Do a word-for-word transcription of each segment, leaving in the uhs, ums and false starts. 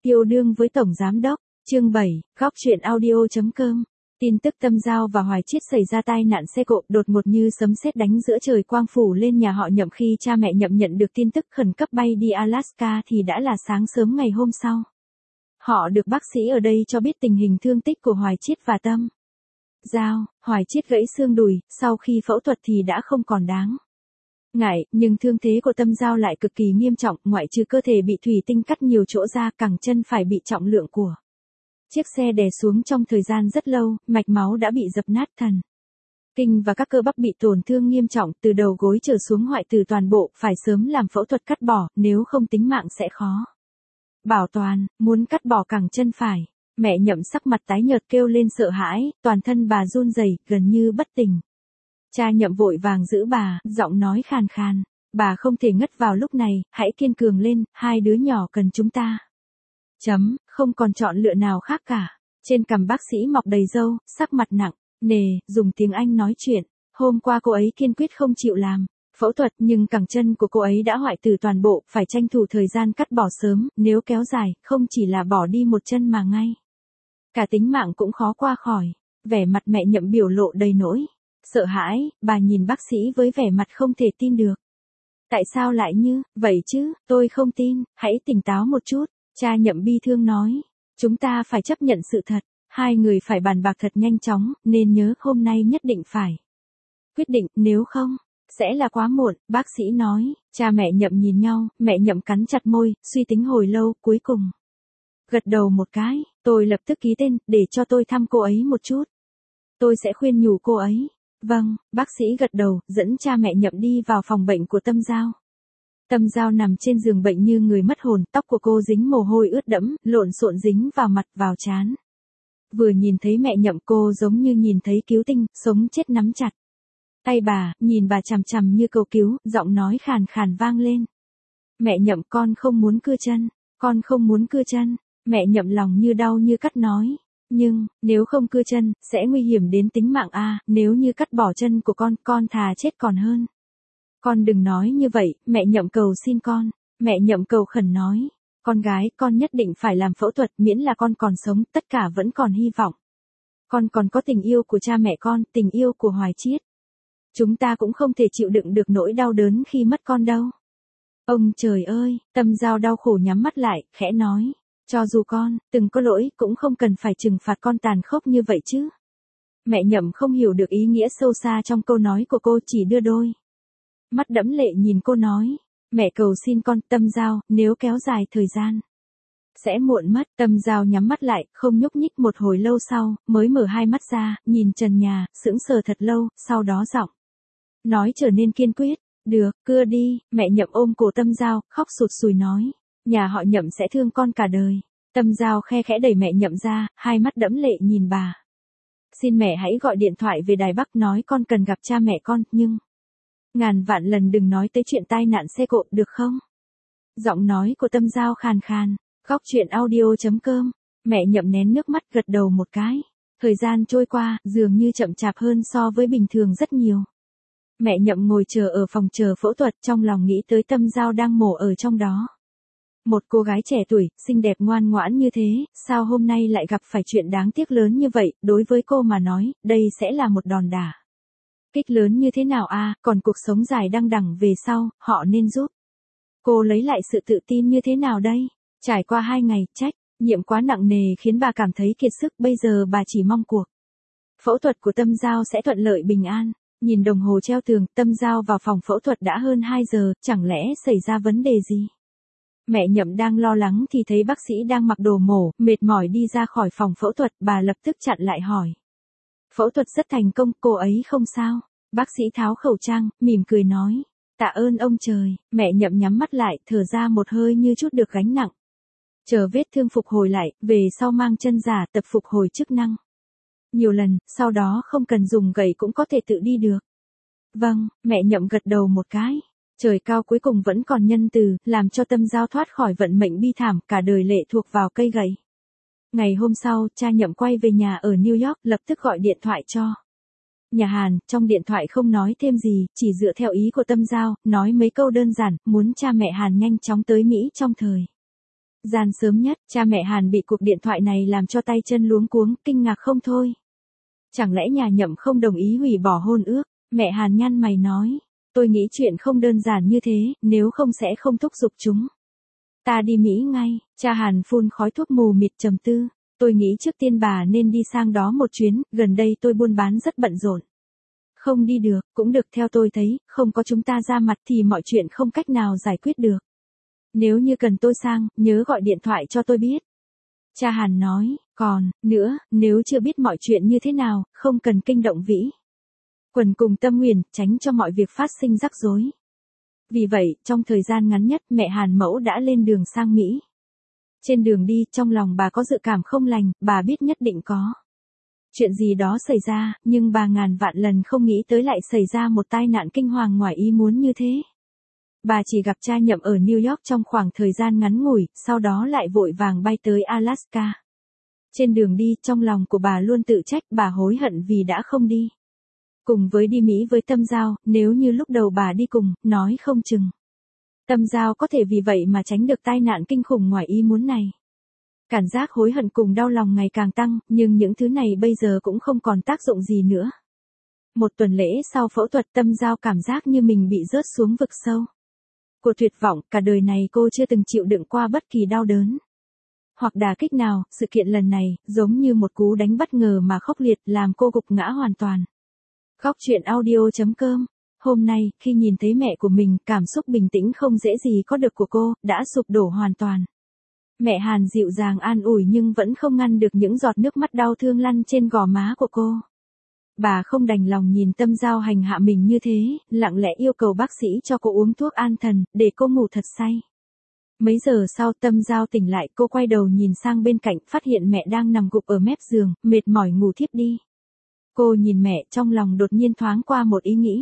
Yêu đương với Tổng Giám Đốc, chương bảy, góc truyện audio.com. Tin tức Tâm Giao và Hoài Chiết xảy ra tai nạn xe cộ đột ngột như sấm sét đánh giữa trời quang phủ lên nhà họ Nhậm. Khi cha mẹ Nhậm nhận được tin tức khẩn cấp bay đi Alaska thì đã là sáng sớm ngày hôm sau. Họ được bác sĩ ở đây cho biết tình hình thương tích của Hoài Chiết và Tâm Giao. Hoài Chiết gãy xương đùi, sau khi phẫu thuật thì đã không còn đáng ngại, nhưng thương thế của Tâm Giao lại cực kỳ nghiêm trọng, ngoại trừ cơ thể bị thủy tinh cắt nhiều chỗ ra, cẳng chân phải bị trọng lượng của chiếc xe đè xuống trong thời gian rất lâu, mạch máu đã bị dập nát, thần kinh và các cơ bắp bị tổn thương nghiêm trọng, từ đầu gối trở xuống hoại tử toàn bộ, phải sớm làm phẫu thuật cắt bỏ, nếu không tính mạng sẽ khó bảo toàn. Muốn cắt bỏ cẳng chân phải, mẹ Nhậm sắc mặt tái nhợt kêu lên sợ hãi, toàn thân bà run rẩy, gần như bất tỉnh. Cha Nhậm vội vàng giữ bà, giọng nói khàn khàn, bà không thể ngất vào lúc này, hãy kiên cường lên, hai đứa nhỏ cần chúng ta. Chấm, không còn chọn lựa nào khác cả. Trên cằm bác sĩ mọc đầy râu, sắc mặt nặng nề, dùng tiếng Anh nói chuyện. Hôm qua cô ấy kiên quyết không chịu làm phẫu thuật, nhưng cẳng chân của cô ấy đã hoại tử toàn bộ, phải tranh thủ thời gian cắt bỏ sớm, nếu kéo dài, không chỉ là bỏ đi một chân mà ngay cả tính mạng cũng khó qua khỏi. Vẻ mặt mẹ Nhậm biểu lộ đầy nỗi sợ hãi, bà nhìn bác sĩ với vẻ mặt không thể tin được. Tại sao lại như vậy chứ, tôi không tin, hãy tỉnh táo một chút. Cha Nhậm bi thương nói, chúng ta phải chấp nhận sự thật, hai người phải bàn bạc thật nhanh chóng, nên nhớ hôm nay nhất định phải quyết định, nếu không sẽ là quá muộn. Bác sĩ nói. Cha mẹ Nhậm nhìn nhau, mẹ Nhậm cắn chặt môi, suy tính hồi lâu, cuối cùng gật đầu một cái. Tôi lập tức ký tên, để cho tôi thăm cô ấy một chút. Tôi sẽ khuyên nhủ cô ấy. Vâng, bác sĩ gật đầu, dẫn cha mẹ Nhậm đi vào phòng bệnh của Tâm Giao. Tâm Giao nằm trên giường bệnh như người mất hồn, tóc của cô dính mồ hôi ướt đẫm, lộn xộn dính vào mặt, vào trán. Vừa nhìn thấy mẹ Nhậm, cô giống như nhìn thấy cứu tinh, sống chết nắm chặt tay bà, nhìn bà chằm chằm như cầu cứu, giọng nói khàn khàn vang lên. Mẹ Nhậm, con không muốn cưa chân, con không muốn cưa chân. Mẹ Nhậm lòng như đau như cắt nói. Nhưng, nếu không cưa chân, sẽ nguy hiểm đến tính mạng a, nếu như cắt bỏ chân của con, con thà chết còn hơn. Con đừng nói như vậy, mẹ Nhậm cầu xin con. Mẹ Nhậm cầu khẩn nói. Con gái, con nhất định phải làm phẫu thuật, miễn là con còn sống, tất cả vẫn còn hy vọng. Con còn có tình yêu của cha mẹ con, tình yêu của Hoài Chiết. Chúng ta cũng không thể chịu đựng được nỗi đau đớn khi mất con đâu. Ông trời ơi, Tâm Giao đau khổ nhắm mắt lại, khẽ nói. Cho dù con từng có lỗi, cũng không cần phải trừng phạt con tàn khốc như vậy chứ. Mẹ Nhậm không hiểu được ý nghĩa sâu xa trong câu nói của cô, chỉ đưa đôi mắt đẫm lệ nhìn cô nói. Mẹ cầu xin con, Tâm Giao, nếu kéo dài thời gian sẽ muộn mất. Tâm Giao nhắm mắt lại, không nhúc nhích, một hồi lâu sau, mới mở hai mắt ra, nhìn trần nhà, sững sờ thật lâu, sau đó giọng nói trở nên kiên quyết. Được, cưa đi. Mẹ Nhậm ôm cổ Tâm Giao, khóc sụt sùi nói. Nhà họ Nhậm sẽ thương con cả đời. Tâm Giao khe khẽ đẩy mẹ Nhậm ra, hai mắt đẫm lệ nhìn bà. Xin mẹ hãy gọi điện thoại về Đài Bắc, nói con cần gặp cha mẹ con, nhưng ngàn vạn lần đừng nói tới chuyện tai nạn xe cộ, được không? Giọng nói của Tâm Giao khàn khàn. Góc truyện audio.com. Mẹ Nhậm nén nước mắt, gật đầu một cái. Thời gian trôi qua, dường như chậm chạp hơn so với bình thường rất nhiều. Mẹ Nhậm ngồi chờ ở phòng chờ phẫu thuật, trong lòng nghĩ tới Tâm Giao đang mổ ở trong đó. Một cô gái trẻ tuổi, xinh đẹp ngoan ngoãn như thế, sao hôm nay lại gặp phải chuyện đáng tiếc lớn như vậy, đối với cô mà nói, đây sẽ là một đòn đả kích lớn như thế nào a, còn cuộc sống dài đăng đẳng về sau, họ nên giúp cô lấy lại sự tự tin như thế nào đây? Trải qua hai ngày, trách nhiệm quá nặng nề khiến bà cảm thấy kiệt sức, bây giờ bà chỉ mong cuộc phẫu thuật của Tâm Giao sẽ thuận lợi bình an. Nhìn đồng hồ treo tường, Tâm Giao vào phòng phẫu thuật đã hơn hai giờ, chẳng lẽ xảy ra vấn đề gì? Mẹ Nhậm đang lo lắng thì thấy bác sĩ đang mặc đồ mổ, mệt mỏi đi ra khỏi phòng phẫu thuật, bà lập tức chặn lại hỏi. Phẫu thuật rất thành công, cô ấy không sao? Bác sĩ tháo khẩu trang, mỉm cười nói. Tạ ơn ông trời. Mẹ Nhậm nhắm mắt lại, thở ra một hơi như chút được gánh nặng. Chờ vết thương phục hồi lại, về sau mang chân giả, tập phục hồi chức năng nhiều lần, sau đó không cần dùng gậy cũng có thể tự đi được. Vâng, mẹ Nhậm gật đầu một cái. Trời cao cuối cùng vẫn còn nhân từ, làm cho Tâm Giao thoát khỏi vận mệnh bi thảm, cả đời lệ thuộc vào cây gậy. Ngày hôm sau, cha Nhậm quay về nhà ở New York, lập tức gọi điện thoại cho nhà Hàn, trong điện thoại không nói thêm gì, chỉ dựa theo ý của Tâm Giao, nói mấy câu đơn giản, muốn cha mẹ Hàn nhanh chóng tới Mỹ trong thời Gian sớm nhất, cha mẹ Hàn bị cuộc điện thoại này làm cho tay chân luống cuống, kinh ngạc không thôi. Chẳng lẽ nhà Nhậm không đồng ý hủy bỏ hôn ước? Mẹ Hàn nhăn mày nói. Tôi nghĩ chuyện không đơn giản như thế, nếu không sẽ không thúc giục chúng. Ta đi Mỹ ngay, cha Hàn phun khói thuốc mù mịt trầm tư. Tôi nghĩ trước tiên bà nên đi sang đó một chuyến, gần đây tôi buôn bán rất bận rộn. Không đi được, cũng được theo tôi thấy, không có chúng ta ra mặt thì mọi chuyện không cách nào giải quyết được. Nếu như cần tôi sang, nhớ gọi điện thoại cho tôi biết. Cha Hàn nói, còn, nữa, nếu chưa biết mọi chuyện như thế nào, không cần kinh động Vĩ Quần cùng Tâm Huyền, tránh cho mọi việc phát sinh rắc rối. Vì vậy, trong thời gian ngắn nhất, mẹ Hàn Mẫu đã lên đường sang Mỹ. Trên đường đi, trong lòng bà có dự cảm không lành, bà biết nhất định có chuyện gì đó xảy ra, nhưng bà ngàn vạn lần không nghĩ tới lại xảy ra một tai nạn kinh hoàng ngoài ý muốn như thế. Bà chỉ gặp cha Nhậm ở New York trong khoảng thời gian ngắn ngủi, sau đó lại vội vàng bay tới Alaska. Trên đường đi, trong lòng của bà luôn tự trách, bà hối hận vì đã không đi cùng với đi Mỹ với Tâm Giao, nếu như lúc đầu bà đi cùng, nói không chừng Tâm Giao có thể vì vậy mà tránh được tai nạn kinh khủng ngoài ý muốn này. Cảm giác hối hận cùng đau lòng ngày càng tăng, nhưng những thứ này bây giờ cũng không còn tác dụng gì nữa. Một tuần lễ sau phẫu thuật, Tâm Giao cảm giác như mình bị rớt xuống vực sâu của tuyệt vọng, cả đời này cô chưa từng chịu đựng qua bất kỳ đau đớn hoặc đả kích nào, sự kiện lần này, giống như một cú đánh bất ngờ mà khốc liệt, làm cô gục ngã hoàn toàn. Góc truyện audio chấm com. Hôm nay, khi nhìn thấy mẹ của mình, cảm xúc bình tĩnh không dễ gì có được của cô, đã sụp đổ hoàn toàn. Mẹ Hàn dịu dàng an ủi nhưng vẫn không ngăn được những giọt nước mắt đau thương lăn trên gò má của cô. Bà không đành lòng nhìn Tâm Giao hành hạ mình như thế, lặng lẽ yêu cầu bác sĩ cho cô uống thuốc an thần, để cô ngủ thật say. Mấy giờ sau, Tâm Giao tỉnh lại, cô quay đầu nhìn sang bên cạnh, phát hiện mẹ đang nằm gục ở mép giường, mệt mỏi ngủ thiếp đi. Cô nhìn mẹ, trong lòng đột nhiên thoáng qua một ý nghĩ.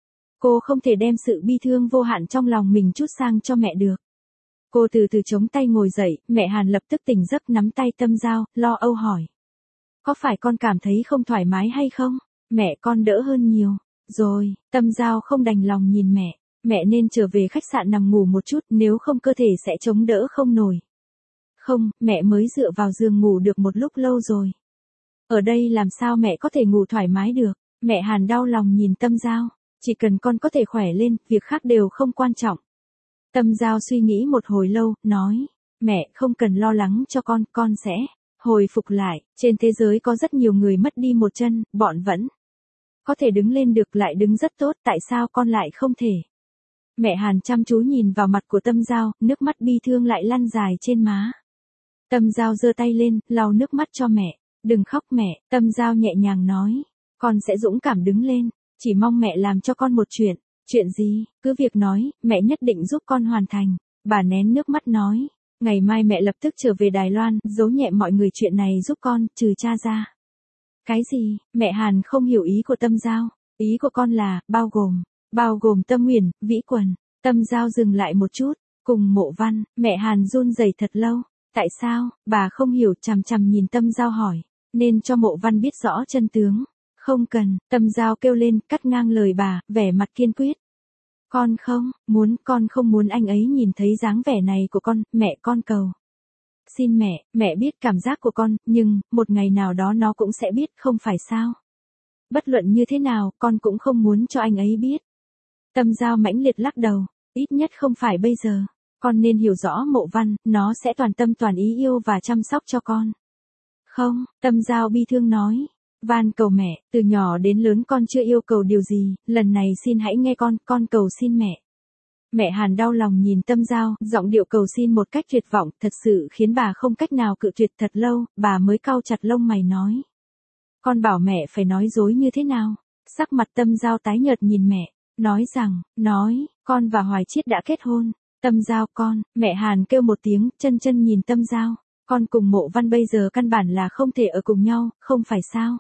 Cô không thể đem sự bi thương vô hạn trong lòng mình trút sang cho mẹ được. Cô từ từ chống tay ngồi dậy, mẹ Hàn lập tức tỉnh giấc nắm tay Tâm Giao, lo âu hỏi. Có phải con cảm thấy không thoải mái hay không? Mẹ con đỡ hơn nhiều. Rồi, Tâm Giao không đành lòng nhìn mẹ. Mẹ nên trở về khách sạn nằm ngủ một chút, nếu không cơ thể sẽ chống đỡ không nổi. Không, mẹ mới dựa vào giường ngủ được một lúc lâu rồi. Ở đây làm sao mẹ có thể ngủ thoải mái được? Mẹ Hàn đau lòng nhìn Tâm Giao. Chỉ cần con có thể khỏe lên, việc khác đều không quan trọng. Tâm Giao suy nghĩ một hồi lâu, nói. Mẹ không cần lo lắng cho con, con sẽ hồi phục lại. Trên thế giới có rất nhiều người mất đi một chân, bọn vẫn có thể đứng lên được, lại đứng rất tốt, tại sao con lại không thể? Mẹ Hàn chăm chú nhìn vào mặt của Tâm Giao, nước mắt bi thương lại lăn dài trên má. Tâm Giao giơ tay lên, lau nước mắt cho mẹ. Đừng khóc mẹ, Tâm Giao nhẹ nhàng nói. Con sẽ dũng cảm đứng lên, chỉ mong mẹ làm cho con một chuyện. Chuyện gì, cứ việc nói, mẹ nhất định giúp con hoàn thành. Bà nén nước mắt nói. Ngày mai mẹ lập tức trở về Đài Loan, giấu nhẹ mọi người chuyện này giúp con, trừ cha ra. Cái gì, mẹ Hàn không hiểu ý của Tâm Giao. Ý của con là, bao gồm, bao gồm Tâm Huyền, Vĩ Quần. Tâm Giao dừng lại một chút, cùng Mộ Văn, mẹ Hàn run rẩy thật lâu. Tại sao, bà không hiểu, chằm chằm nhìn Tâm Giao hỏi. Nên cho Mộ Văn biết rõ chân tướng. Không cần, Tâm Giao kêu lên, cắt ngang lời bà, vẻ mặt kiên quyết. Con không, muốn, con không muốn anh ấy nhìn thấy dáng vẻ này của con, mẹ con cầu. Xin mẹ, mẹ biết cảm giác của con, nhưng, một ngày nào đó nó cũng sẽ biết, không phải sao? Bất luận như thế nào, con cũng không muốn cho anh ấy biết. Tâm Giao mãnh liệt lắc đầu, ít nhất không phải bây giờ. Con nên hiểu rõ Mộ Văn, nó sẽ toàn tâm toàn ý yêu và chăm sóc cho con. Không, Tâm Giao bi thương nói. Van cầu mẹ, từ nhỏ đến lớn con chưa yêu cầu điều gì, lần này xin hãy nghe con, con cầu xin mẹ. Mẹ Hàn đau lòng nhìn Tâm Giao, giọng điệu cầu xin một cách tuyệt vọng, thật sự khiến bà không cách nào cự tuyệt. Thật lâu, bà mới cau chặt lông mày nói. Con bảo mẹ phải nói dối như thế nào? Sắc mặt Tâm Giao tái nhợt nhìn mẹ, nói rằng, nói, con và Hoài Chiết đã kết hôn. Tâm Giao con, mẹ Hàn kêu một tiếng, chân chân nhìn Tâm Giao. Con cùng Mộ Văn bây giờ căn bản là không thể ở cùng nhau, không phải sao?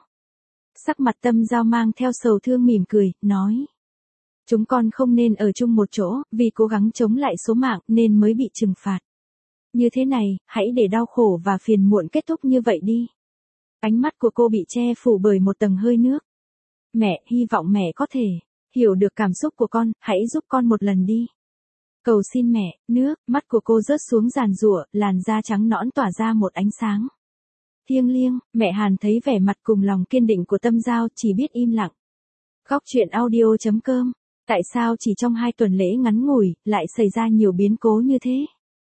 Sắc mặt Tâm Giao mang theo sầu thương mỉm cười, nói. Chúng con không nên ở chung một chỗ, vì cố gắng chống lại số mạng nên mới bị trừng phạt. Như thế này, hãy để đau khổ và phiền muộn kết thúc như vậy đi. Ánh mắt của cô bị che phủ bởi một tầng hơi nước. Mẹ, hy vọng mẹ có thể hiểu được cảm xúc của con, hãy giúp con một lần đi. Cầu xin mẹ, nước, mắt của cô rớt xuống giàn giụa, làn da trắng nõn tỏa ra một ánh sáng thiêng liêng. Mẹ Hàn thấy vẻ mặt cùng lòng kiên định của Tâm Giao, chỉ biết im lặng. Góc truyện audio chấm com. Tại sao chỉ trong hai tuần lễ ngắn ngủi, lại xảy ra nhiều biến cố như thế?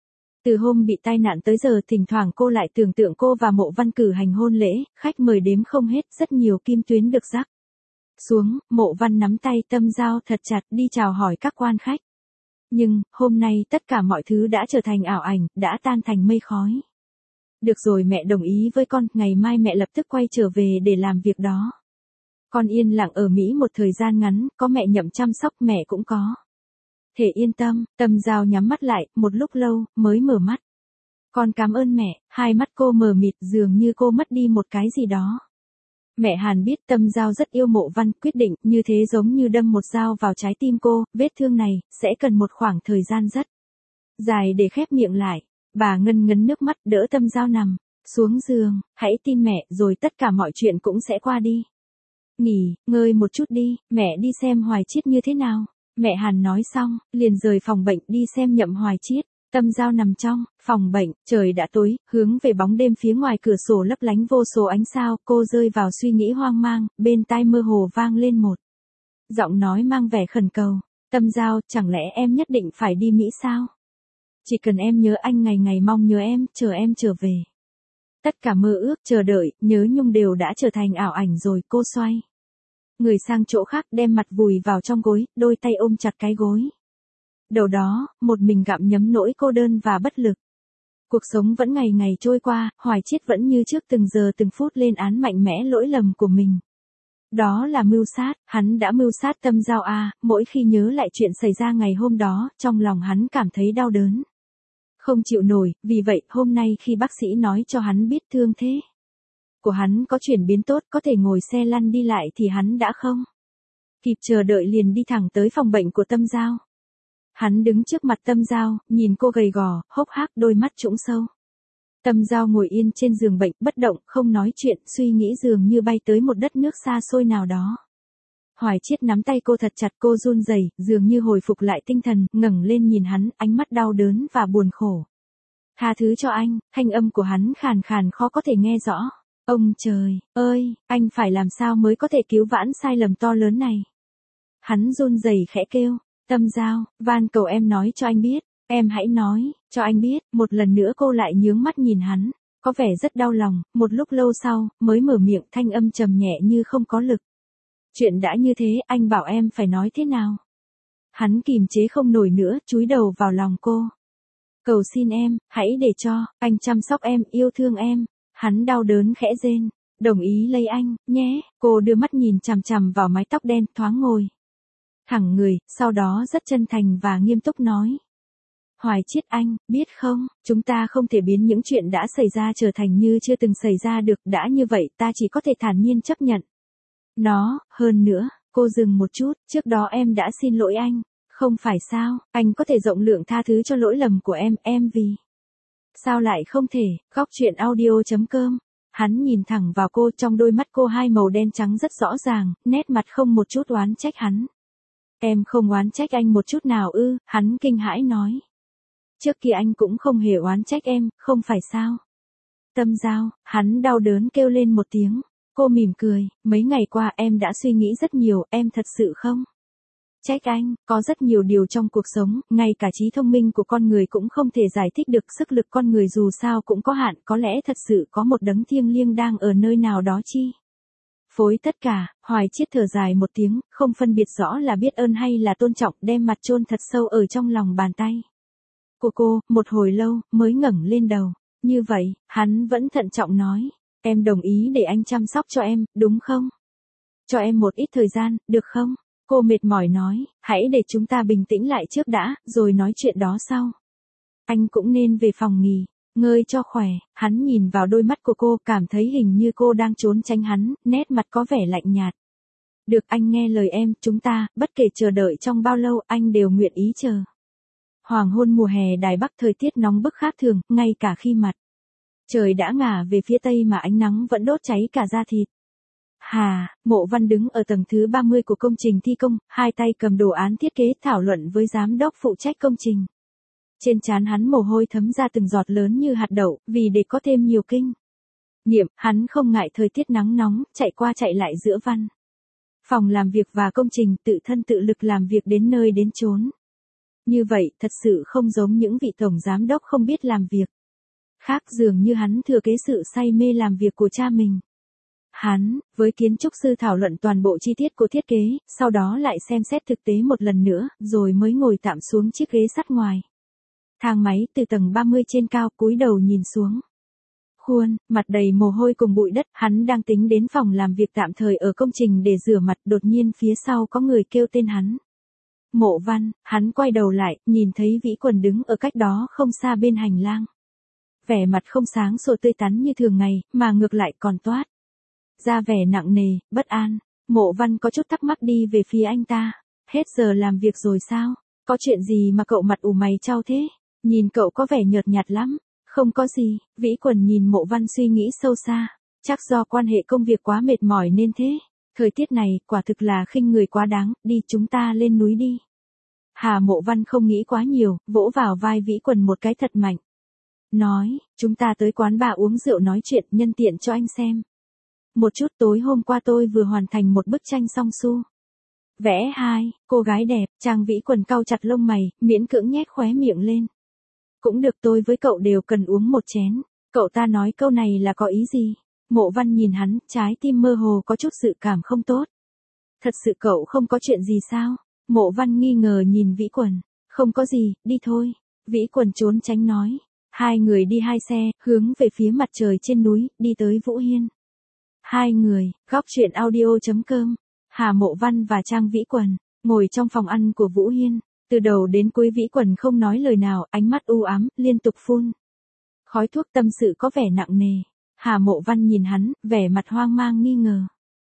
Từ hôm bị tai nạn tới giờ, thỉnh thoảng cô lại tưởng tượng cô và Mộ Văn cử hành hôn lễ, khách mời đếm không hết, rất nhiều kim tuyến được rắc xuống. Mộ Văn nắm tay Tâm Giao thật chặt đi chào hỏi các quan khách. Nhưng, hôm nay tất cả mọi thứ đã trở thành ảo ảnh, đã tan thành mây khói. Được rồi, mẹ đồng ý với con, ngày mai mẹ lập tức quay trở về để làm việc đó. Con yên lặng ở Mỹ một thời gian ngắn, có mẹ Nhậm chăm sóc mẹ cũng có thể yên tâm. Tâm Giao nhắm mắt lại, một lúc lâu, mới mở mắt. Con cảm ơn mẹ. Hai mắt cô mờ mịt, dường như cô mất đi một cái gì đó. Mẹ Hàn biết Tâm Giao rất yêu Mộ Văn, quyết định như thế giống như đâm một dao vào trái tim cô, vết thương này, sẽ cần một khoảng thời gian rất dài để khép miệng lại. Bà ngân ngấn nước mắt đỡ Tâm Giao nằm xuống giường, hãy tin mẹ rồi tất cả mọi chuyện cũng sẽ qua đi. Nghỉ, ngơi một chút đi, mẹ đi xem Hoài Chiết như thế nào. Mẹ Hàn nói xong, liền rời phòng bệnh đi xem Nhậm Hoài Chiết. Tâm Giao nằm trong phòng bệnh, trời đã tối, hướng về bóng đêm phía ngoài cửa sổ lấp lánh vô số ánh sao, cô rơi vào suy nghĩ hoang mang, bên tai mơ hồ vang lên một giọng nói mang vẻ khẩn cầu. Tâm Giao, chẳng lẽ em nhất định phải đi Mỹ sao? Chỉ cần em nhớ anh, ngày ngày mong nhớ em, chờ em trở về. Tất cả mơ ước, chờ đợi, nhớ nhung đều đã trở thành ảo ảnh rồi. Cô xoay người sang chỗ khác, đem mặt vùi vào trong gối, đôi tay ôm chặt cái gối. Đầu đó, một mình gặm nhấm nỗi cô đơn và bất lực. Cuộc sống vẫn ngày ngày trôi qua, Hoài Chiết vẫn như trước từng giờ từng phút lên án mạnh mẽ lỗi lầm của mình. Đó là mưu sát, hắn đã mưu sát Tâm Giao à, mỗi khi nhớ lại chuyện xảy ra ngày hôm đó, trong lòng hắn cảm thấy đau đớn. Không chịu nổi, vì vậy hôm nay khi bác sĩ nói cho hắn biết thương thế của hắn có chuyển biến tốt, có thể ngồi xe lăn đi lại thì hắn đã không kịp chờ đợi, liền đi thẳng tới phòng bệnh của Tâm Giao. Hắn đứng trước mặt Tâm Giao, nhìn cô gầy gò, hốc hác, đôi mắt trũng sâu. Tâm Giao ngồi yên trên giường bệnh, bất động, không nói chuyện, suy nghĩ dường như bay tới một đất nước xa xôi nào đó. Hoài Chiết nắm tay cô thật chặt, cô run rẩy, dường như hồi phục lại tinh thần, ngẩng lên nhìn hắn, ánh mắt đau đớn và buồn khổ. Tha thứ cho anh, thanh âm của hắn khàn khàn khó có thể nghe rõ. Ông trời ơi, anh phải làm sao mới có thể cứu vãn sai lầm to lớn này? Hắn run rẩy khẽ kêu. Tâm Giao, van cầu em nói cho anh biết, em hãy nói cho anh biết. Một lần nữa cô lại nhướng mắt nhìn hắn, có vẻ rất đau lòng, một lúc lâu sau, mới mở miệng, thanh âm trầm nhẹ như không có lực. Chuyện đã như thế, anh bảo em phải nói thế nào? Hắn kìm chế không nổi nữa, chúi đầu vào lòng cô. Cầu xin em, hãy để cho anh chăm sóc em, yêu thương em. Hắn đau đớn khẽ rên, đồng ý lấy anh, nhé. Cô đưa mắt nhìn chằm chằm vào mái tóc đen, thoáng ngồi thẳng người, sau đó rất chân thành và nghiêm túc nói. Hoài Chiết anh, biết không, chúng ta không thể biến những chuyện đã xảy ra trở thành như chưa từng xảy ra được, đã như vậy ta chỉ có thể thản nhiên chấp nhận nó. Hơn nữa, cô dừng một chút, trước đó em đã xin lỗi anh, không phải sao? Anh có thể rộng lượng tha thứ cho lỗi lầm của em, em vì sao lại không thể? Góc truyện audio chấm com. Hắn nhìn thẳng vào cô, trong đôi mắt cô hai màu đen trắng rất rõ ràng, nét mặt không một chút oán trách hắn. Em không oán trách anh một chút nào ư? Hắn kinh hãi nói. Trước kia anh cũng không hề oán trách em, không phải sao? Tâm Giao, hắn đau đớn kêu lên một tiếng. Cô mỉm cười, mấy ngày qua em đã suy nghĩ rất nhiều, em thật sự không trách anh, có rất nhiều điều trong cuộc sống, ngay cả trí thông minh của con người cũng không thể giải thích được, sức lực con người dù sao cũng có hạn, có lẽ thật sự có một đấng thiêng liêng đang ở nơi nào đó chi phối tất cả. Hoài Chiết thở dài một tiếng, không phân biệt rõ là biết ơn hay là tôn trọng, đem mặt chôn thật sâu ở trong lòng bàn tay của cô, một hồi lâu, mới ngẩng lên đầu. Như vậy, hắn vẫn thận trọng nói, em đồng ý để anh chăm sóc cho em, đúng không? Cho em một ít thời gian, được không? Cô mệt mỏi nói, hãy để chúng ta bình tĩnh lại trước đã, rồi nói chuyện đó sau. Anh cũng nên về phòng nghỉ ngơi cho khỏe. Hắn nhìn vào đôi mắt của cô, cảm thấy hình như cô đang trốn tránh hắn, nét mặt có vẻ lạnh nhạt. Được, anh nghe lời em, chúng ta, bất kể chờ đợi trong bao lâu, anh đều nguyện ý chờ. Hoàng hôn mùa hè Đài Bắc, thời tiết nóng bức khác thường, ngay cả khi mặt trời đã ngả về phía tây mà ánh nắng vẫn đốt cháy cả da thịt. Hà, Mộ Văn đứng ở tầng thứ ba mươi của công trình thi công, hai tay cầm đồ án thiết kế thảo luận với giám đốc phụ trách công trình. Trên trán hắn mồ hôi thấm ra từng giọt lớn như hạt đậu, vì để có thêm nhiều kinh nghiệm, hắn không ngại thời tiết nắng nóng, chạy qua chạy lại giữa văn phòng làm việc và công trình, tự thân tự lực làm việc đến nơi đến chốn. Như vậy, thật sự không giống những vị tổng giám đốc không biết làm việc. Khác dường như hắn thừa kế sự say mê làm việc của cha mình. Hắn, với kiến trúc sư thảo luận toàn bộ chi tiết của thiết kế, sau đó lại xem xét thực tế một lần nữa, rồi mới ngồi tạm xuống chiếc ghế sắt ngoài thang máy từ tầng ba mươi trên cao, cúi đầu nhìn xuống. Khuôn, mặt đầy mồ hôi cùng bụi đất, hắn đang tính đến phòng làm việc tạm thời ở công trình để rửa mặt, đột nhiên phía sau có người kêu tên hắn. Mộ Văn, hắn quay đầu lại, nhìn thấy Vĩ Quần đứng ở cách đó không xa bên hành lang. Vẻ mặt không sáng sủa tươi tắn như thường ngày, mà ngược lại còn toát ra vẻ nặng nề, bất an. Mộ Văn có chút thắc mắc đi về phía anh ta. Hết giờ làm việc rồi sao? Có chuyện gì mà cậu mặt ủ mày chau thế? Nhìn cậu có vẻ nhợt nhạt lắm. Không có gì, Vĩ Quần nhìn Mộ Văn suy nghĩ sâu xa. Chắc do quan hệ công việc quá mệt mỏi nên thế. Thời tiết này, quả thực là khinh người quá đáng, đi chúng ta lên núi đi. Hà Mộ Văn không nghĩ quá nhiều, vỗ vào vai Vĩ Quần một cái thật mạnh. Nói, chúng ta tới quán bar uống rượu nói chuyện, nhân tiện cho anh xem. Một chút, tối hôm qua tôi vừa hoàn thành một bức tranh song su. Vẽ hai, cô gái đẹp, Trang Vĩ Quần cau chặt lông mày, miễn cưỡng nhếch khóe miệng lên. Cũng được, tôi với cậu đều cần uống một chén. Cậu ta nói câu này là có ý gì? Mộ Văn nhìn hắn, trái tim mơ hồ có chút dự cảm không tốt. Thật sự cậu không có chuyện gì sao? Mộ Văn nghi ngờ nhìn Vĩ Quần. Không có gì, đi thôi. Vĩ Quần trốn tránh nói. Hai người đi hai xe, hướng về phía mặt trời trên núi, đi tới Vũ Hiên. Hai người, góc truyện audio chấm com. Hà Mộ Văn và Trang Vĩ Quần, ngồi trong phòng ăn của Vũ Hiên. Từ đầu đến cuối Vĩ Quần không nói lời nào, ánh mắt u ám, liên tục phun khói thuốc, tâm sự có vẻ nặng nề. Hà Mộ Văn nhìn hắn, vẻ mặt hoang mang nghi ngờ.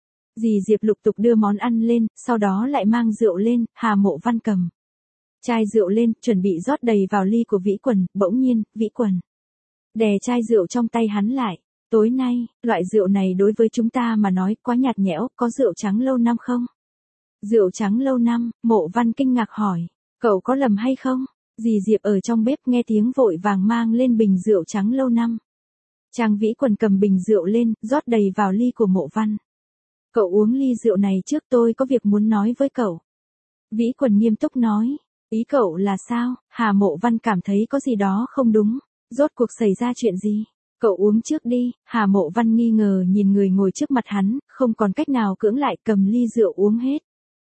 Dì Diệp lục tục đưa món ăn lên, sau đó lại mang rượu lên, Hà Mộ Văn cầm chai rượu lên, chuẩn bị rót đầy vào ly của Vĩ Quần, bỗng nhiên, Vĩ Quần đè chai rượu trong tay hắn lại. Tối nay, loại rượu này đối với chúng ta mà nói quá nhạt nhẽo, có rượu trắng lâu năm không? Rượu trắng lâu năm, Mộ Văn kinh ngạc hỏi. Cậu có lầm hay không? Dì Diệp ở trong bếp nghe tiếng vội vàng mang lên bình rượu trắng lâu năm. Trang Vĩ Quần cầm bình rượu lên, rót đầy vào ly của Mộ Văn. Cậu uống ly rượu này trước, tôi có việc muốn nói với cậu. Vĩ Quần nghiêm túc nói. Ý cậu là sao? Hà Mộ Văn cảm thấy có gì đó không đúng. Rốt cuộc xảy ra chuyện gì? Cậu uống trước đi. Hà Mộ Văn nghi ngờ nhìn người ngồi trước mặt hắn, không còn cách nào cưỡng lại, cầm ly rượu uống hết.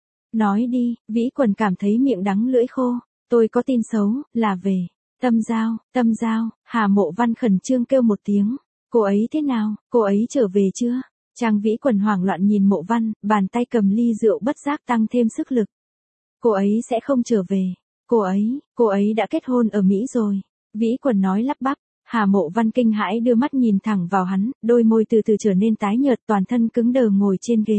Nói đi, Vĩ Quần cảm thấy miệng đắng lưỡi khô. Tôi có tin xấu, là về Tâm Giao, Tâm Giao. Hà Mộ Văn khẩn trương kêu một tiếng. Cô ấy thế nào, cô ấy trở về chưa? Trang Vĩ Quần hoảng loạn nhìn Mộ Văn, bàn tay cầm ly rượu bất giác tăng thêm sức lực. Cô ấy sẽ không trở về. Cô ấy, cô ấy đã kết hôn ở Mỹ rồi. Vĩ Quần nói lắp bắp. Hà Mộ Văn kinh hãi đưa mắt nhìn thẳng vào hắn, đôi môi từ từ trở nên tái nhợt, toàn thân cứng đờ ngồi trên ghế.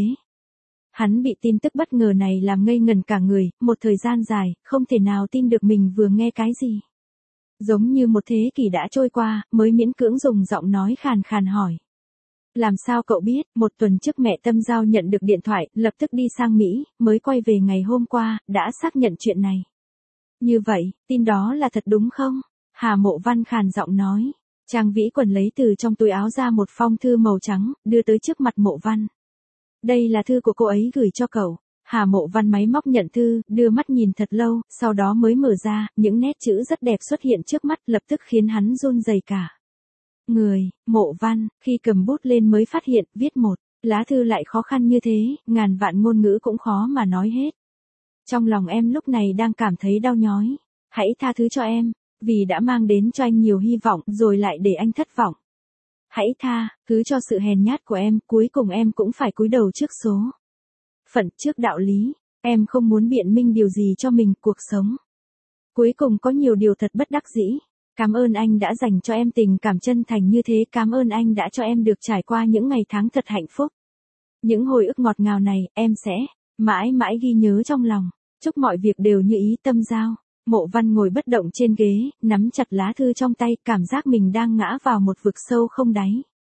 Hắn bị tin tức bất ngờ này làm ngây ngần cả người, một thời gian dài, không thể nào tin được mình vừa nghe cái gì. Giống như một thế kỷ đã trôi qua, mới miễn cưỡng dùng giọng nói khàn khàn hỏi. Làm sao cậu biết? Một tuần trước mẹ Tâm Giao nhận được điện thoại, lập tức đi sang Mỹ, mới quay về ngày hôm qua, đã xác nhận chuyện này. Như vậy, tin đó là thật đúng không? Hà Mộ Văn khàn giọng nói. Trang Vĩ Quần lấy từ trong túi áo ra một phong thư màu trắng, đưa tới trước mặt Mộ Văn. Đây là thư của cô ấy gửi cho cậu. Hà Mộ Văn máy móc nhận thư, đưa mắt nhìn thật lâu, sau đó mới mở ra, những nét chữ rất đẹp xuất hiện trước mắt, lập tức khiến hắn run rẩy cả người. Mộ Văn, khi cầm bút lên mới phát hiện, viết một lá thư lại khó khăn như thế, ngàn vạn ngôn ngữ cũng khó mà nói hết. Trong lòng em lúc này đang cảm thấy đau nhói. Hãy tha thứ cho em, vì đã mang đến cho anh nhiều hy vọng, rồi lại để anh thất vọng. Hãy tha, thứ cho sự hèn nhát của em, cuối cùng em cũng phải cúi đầu trước số phận, trước đạo lý. Em không muốn biện minh điều gì cho mình, cuộc sống cuối cùng có nhiều điều thật bất đắc dĩ. Cảm ơn anh đã dành cho em tình cảm chân thành như thế, cảm ơn anh đã cho em được trải qua những ngày tháng thật hạnh phúc. Những hồi ức ngọt ngào này, em sẽ mãi mãi ghi nhớ trong lòng. Chúc mọi việc đều như ý. Tâm Giao. Mộ Văn ngồi bất động trên ghế, nắm chặt lá thư trong tay, cảm giác mình đang ngã vào một vực sâu không đáy.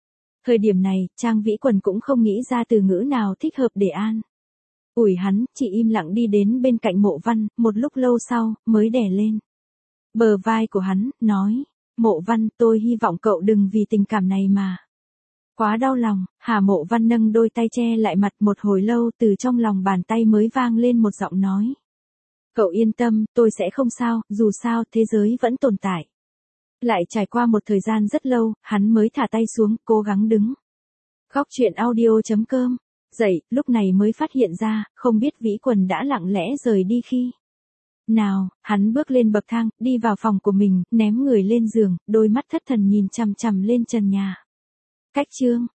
Thời điểm này, Trang Vĩ Quần cũng không nghĩ ra từ ngữ nào thích hợp để an ủi hắn, chỉ im lặng đi đến bên cạnh Mộ Văn, một lúc lâu sau, mới đè lên bờ vai của hắn, nói, Mộ Văn, tôi hy vọng cậu đừng vì tình cảm này mà quá đau lòng. Hà Mộ Văn nâng đôi tay che lại mặt, một hồi lâu từ trong lòng bàn tay mới vang lên một giọng nói. Cậu yên tâm, tôi sẽ không sao, dù sao, thế giới vẫn tồn tại. Lại trải qua một thời gian rất lâu, hắn mới thả tay xuống, cố gắng đứng. Góc truyện audio chấm com. Dậy, lúc này mới phát hiện ra, không biết Vĩ Quần đã lặng lẽ rời đi khi nào. Hắn bước lên bậc thang, đi vào phòng của mình, ném người lên giường, đôi mắt thất thần nhìn chằm chằm lên trần nhà. Cách chương